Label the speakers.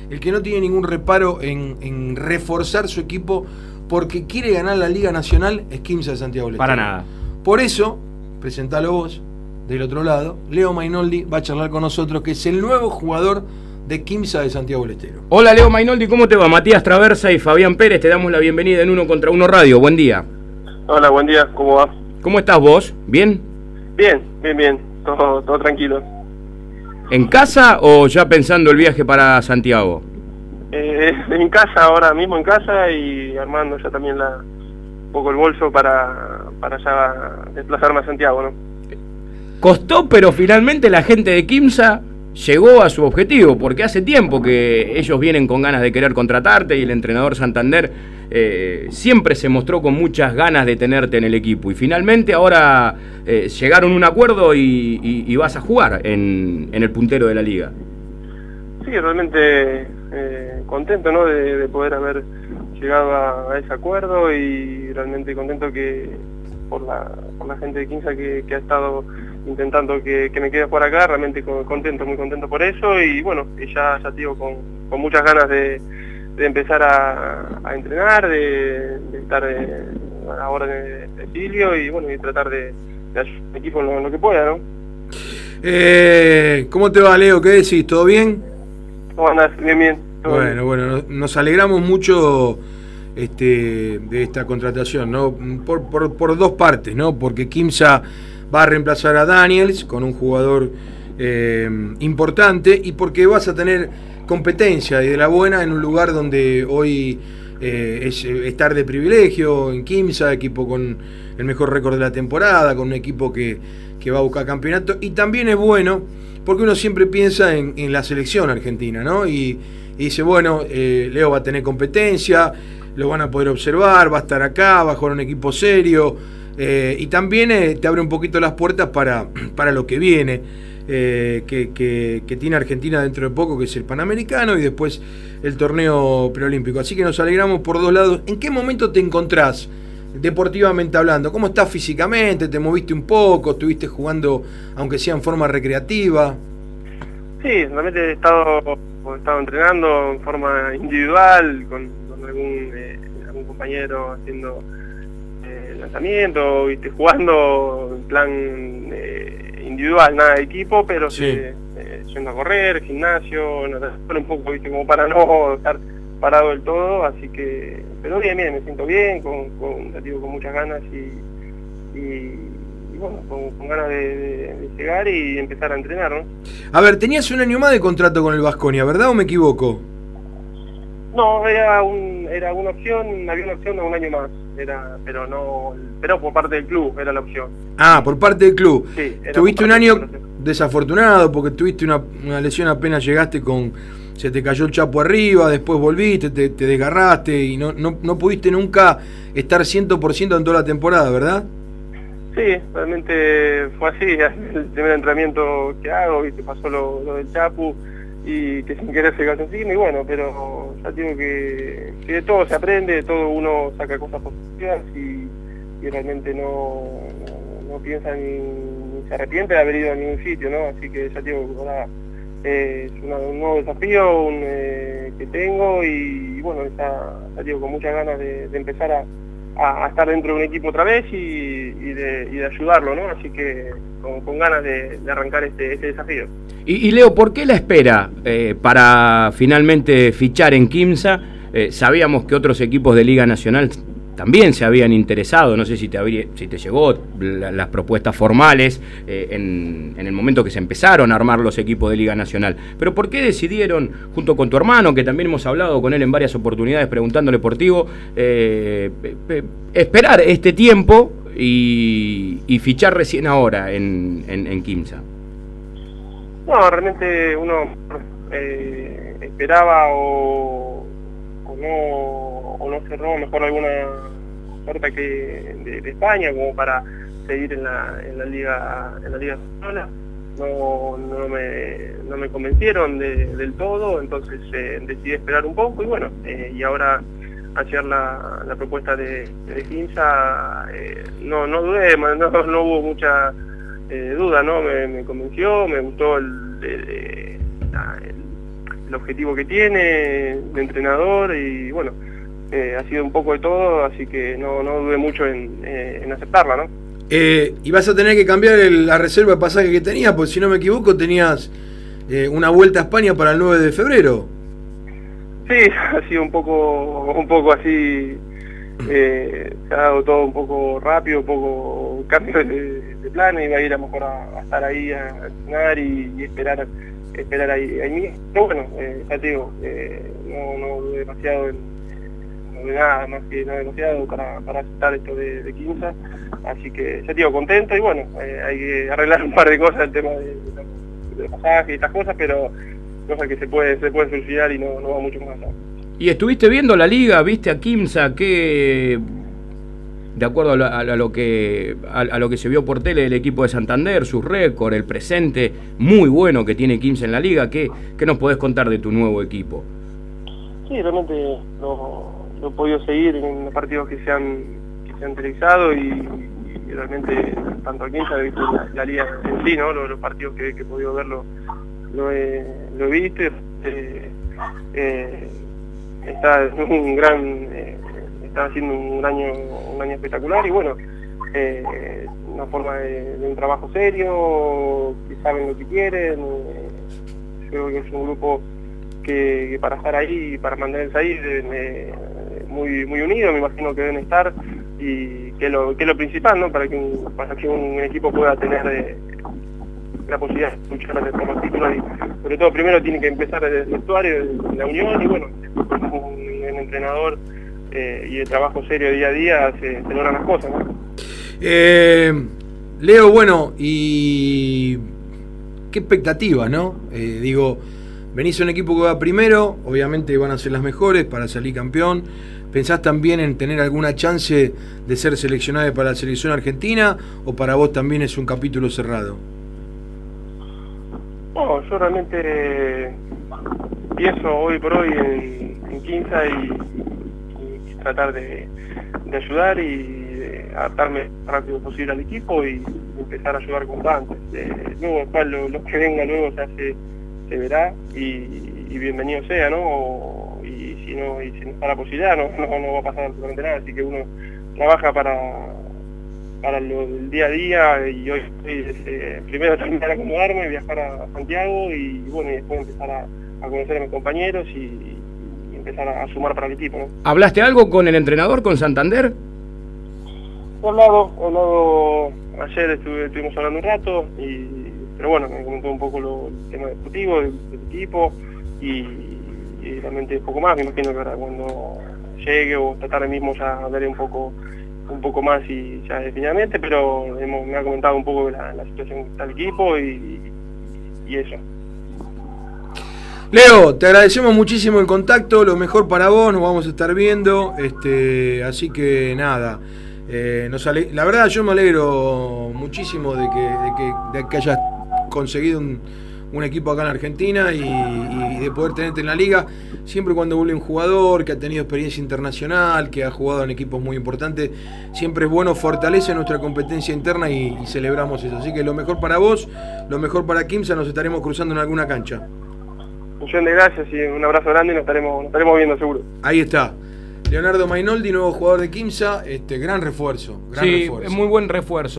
Speaker 1: el que no tiene ningún reparo en reforzar su equipo porque quiere ganar la Liga Nacional es Quimsa de Santiago del Estero.
Speaker 2: Para nada.
Speaker 1: Por eso, presentalo vos, del otro lado, Leo Mainoldi va a charlar con nosotros, que es el nuevo jugador de Quimsa de Santiago del Estero.
Speaker 2: Hola Leo Mainoldi, ¿cómo te va? Matías Traversa y Fabián Pérez, te damos la bienvenida en Uno contra Uno Radio. Buen día.
Speaker 3: Hola, buen día, ¿cómo va?
Speaker 2: ¿Cómo estás vos? ¿Bien?
Speaker 3: Bien, todo tranquilo.
Speaker 2: ¿En casa o ya pensando el viaje para Santiago?
Speaker 3: En casa, ahora mismo en casa, y armando ya también un poco el bolso para ya desplazarme a Santiago, ¿no?
Speaker 2: Costó, pero finalmente la gente de Quimsa llegó a su objetivo, porque hace tiempo que ellos vienen con ganas de querer contratarte y el entrenador Santander siempre se mostró con muchas ganas de tenerte en el equipo, y finalmente ahora llegaron a un acuerdo y vas a jugar en el puntero de la liga. Sí,
Speaker 3: realmente contento, ¿no? de poder haber llegado a ese acuerdo, y realmente contento que por la gente de Quimsa que ha estado intentando que me quede por acá, realmente contento, muy contento por eso, y bueno, y ya te digo, con muchas ganas de empezar a entrenar, de estar ahora de Silvio, y bueno, y tratar de ayudar al equipo en lo que pueda, ¿no?
Speaker 1: ¿Cómo te va, Leo? ¿Qué decís? ¿Todo bien?
Speaker 3: ¿Cómo andás? Bien.
Speaker 1: Bueno, nos alegramos mucho de esta contratación, ¿no? Por dos partes, ¿no? Porque Quimsa va a reemplazar a Daniels con un jugador importante, y porque vas a tener competencia y de la buena en un lugar donde hoy es estar de privilegio, en Quimsa, equipo con el mejor récord de la temporada, con un equipo que va a buscar campeonato, y también es bueno porque uno siempre piensa en la selección argentina, ¿no? Y dice, bueno, Leo va a tener competencia, lo van a poder observar, va a estar acá, va a jugar un equipo serio, y también te abre un poquito las puertas para lo que viene, que tiene Argentina dentro de poco, que es el Panamericano y después el torneo preolímpico. Así que nos alegramos por dos lados. ¿En qué momento te encontrás, deportivamente hablando? ¿Cómo estás físicamente? ¿Te moviste un poco? ¿Estuviste jugando, aunque sea en forma recreativa?
Speaker 3: Sí, realmente he estado entrenando en forma individual con algún compañero haciendo lanzamiento, ¿viste? Jugando en plan individual, nada de equipo, pero sí. Yendo a correr, gimnasio, natación un poco, ¿viste? Como para no estar parado del todo, así que, pero bien, me siento bien, con muchas ganas y bueno, con ganas de llegar y empezar a entrenar, ¿no?
Speaker 1: A ver, tenías un año más de contrato con el Baskonia, ¿verdad o me equivoco?
Speaker 3: No, era una opción, había una opción de un año más, pero por parte del club era la opción.
Speaker 1: Ah, por parte del club.
Speaker 3: Sí,
Speaker 1: tuviste un año desafortunado porque tuviste una lesión apenas llegaste, se te cayó el chapo arriba, después volviste, te desgarraste y no pudiste nunca estar 100% en toda la temporada, ¿verdad?
Speaker 3: Sí, realmente fue así. El primer entrenamiento que hago, ¿viste? Pasó lo del chapu, y que sin querer se cayó encima, y bueno, pero ya digo que de todo se aprende, de todo uno saca cosas positivas, y realmente no piensa ni se arrepiente de haber ido a ningún sitio, ¿no? Así que ya digo que ahora es un nuevo desafío que tengo, y bueno, ya digo, con muchas ganas de empezar a estar dentro de un equipo otra vez y de ayudarlo, ¿no? Así que con ganas de arrancar este desafío.
Speaker 2: Y Leo, ¿por qué la espera para finalmente fichar en Quimsa? Sabíamos que otros equipos de Liga Nacional también se habían interesado, no sé si te llegó las propuestas formales en el momento que se empezaron a armar los equipos de Liga Nacional, pero ¿por qué decidieron, junto con tu hermano, que también hemos hablado con él en varias oportunidades preguntándole por ti, esperar este tiempo y fichar recién ahora en Quimsa?
Speaker 3: No, realmente uno esperaba o no cerró mejor alguna oferta de España como para seguir en la liga española. No me convencieron del todo, entonces decidí esperar un poco, y bueno, y ahora ayer la propuesta de Quimsa, no dudé, no hubo mucha duda, ¿no? Me convenció, me gustó el objetivo que tiene, de entrenador, y bueno, ha sido un poco de todo, así que no dudé mucho en aceptarla, ¿no?
Speaker 1: Y vas a tener que cambiar la reserva de pasaje que tenías, porque si no me equivoco tenías una vuelta a España para el 9 de febrero.
Speaker 3: Sí, ha sido un poco así, se ha dado todo un poco rápido, un poco cambio de plan, iba a ir a lo mejor a estar ahí a entrenar y esperar ahí mismo. Pero bueno, ya te digo, no dudé demasiado no dudé nada más que no demasiado para aceptar esto de Quimsa, así que ya te digo, contento, y bueno, hay que arreglar un par de cosas, el tema de pasaje y estas cosas, pero cosas que se puede solucionar y no va mucho más allá.
Speaker 2: ¿Y estuviste viendo la liga? ¿Viste a Quimsa? ¿Qué, de acuerdo a lo que se vio por tele del equipo de Santander, sus récords, el presente muy bueno que tiene Quimsa en la liga? ¿Qué nos podés contar de tu nuevo equipo?
Speaker 3: Sí, realmente lo he podido seguir en los partidos que se han televisado, y realmente tanto a Quimsa he visto la liga en sí, ¿no? Los partidos que he podido verlo lo he visto, está haciendo un año espectacular, y bueno, una forma de un trabajo serio, que saben lo que quieren. Yo creo que es un grupo que para estar ahí, para mantenerse ahí, muy unido, me imagino que deben estar, y que es lo principal, ¿no? Para que un equipo pueda tener la posibilidad de luchar por los títulos, y sobre todo primero tiene que empezar desde el vestuario, la unión, y bueno, un entrenador y el trabajo serio día a día se logran las cosas, ¿no?
Speaker 1: Leo, bueno, y qué expectativas, ¿no? Digo, venís a un equipo que va primero, obviamente van a ser las mejores para salir campeón. ¿Pensás también en tener alguna chance de ser seleccionado para la selección argentina, o para vos también es un capítulo cerrado?
Speaker 3: No, yo realmente pienso hoy por hoy en Quimsa y tratar de ayudar y de adaptarme lo más rápido posible al equipo y empezar a ayudar como antes. Luego, después, lo que venga luego se verá, y bienvenido sea, ¿no? Y si no está la posibilidad, no va a pasar absolutamente nada, así que uno trabaja para lo del día a día, y hoy primero terminar a acomodarme, viajar a Santiago, y bueno, y después empezar a conocer a mis compañeros y empezar a sumar para el equipo, ¿no?
Speaker 2: ¿Hablaste algo con el entrenador, con Santander?
Speaker 3: He hablado ayer, estuvimos hablando un rato, pero bueno, me comentó un poco el tema deportivo del equipo, y realmente poco más. Me imagino que ahora cuando llegue o esta tarde mismo ya hablaré un poco más y ya definitivamente, pero me ha comentado un poco la situación que está el equipo y eso.
Speaker 1: Leo, te agradecemos muchísimo el contacto, lo mejor para vos, nos vamos a estar viendo, así que nada, la verdad yo me alegro muchísimo de que hayas conseguido un equipo acá en Argentina y de poder tenerte en la liga. Siempre cuando vuelve un jugador que ha tenido experiencia internacional, que ha jugado en equipos muy importantes, siempre es bueno, fortalece nuestra competencia interna y celebramos eso. Así que lo mejor para vos, lo mejor para Quimsa, nos estaremos cruzando en alguna cancha.
Speaker 3: Muchas gracias y un abrazo grande, y nos estaremos viendo seguro.
Speaker 1: Ahí está. Leonardo Mainoldi, nuevo jugador de Quimsa, gran refuerzo.
Speaker 2: Sí, es muy buen refuerzo.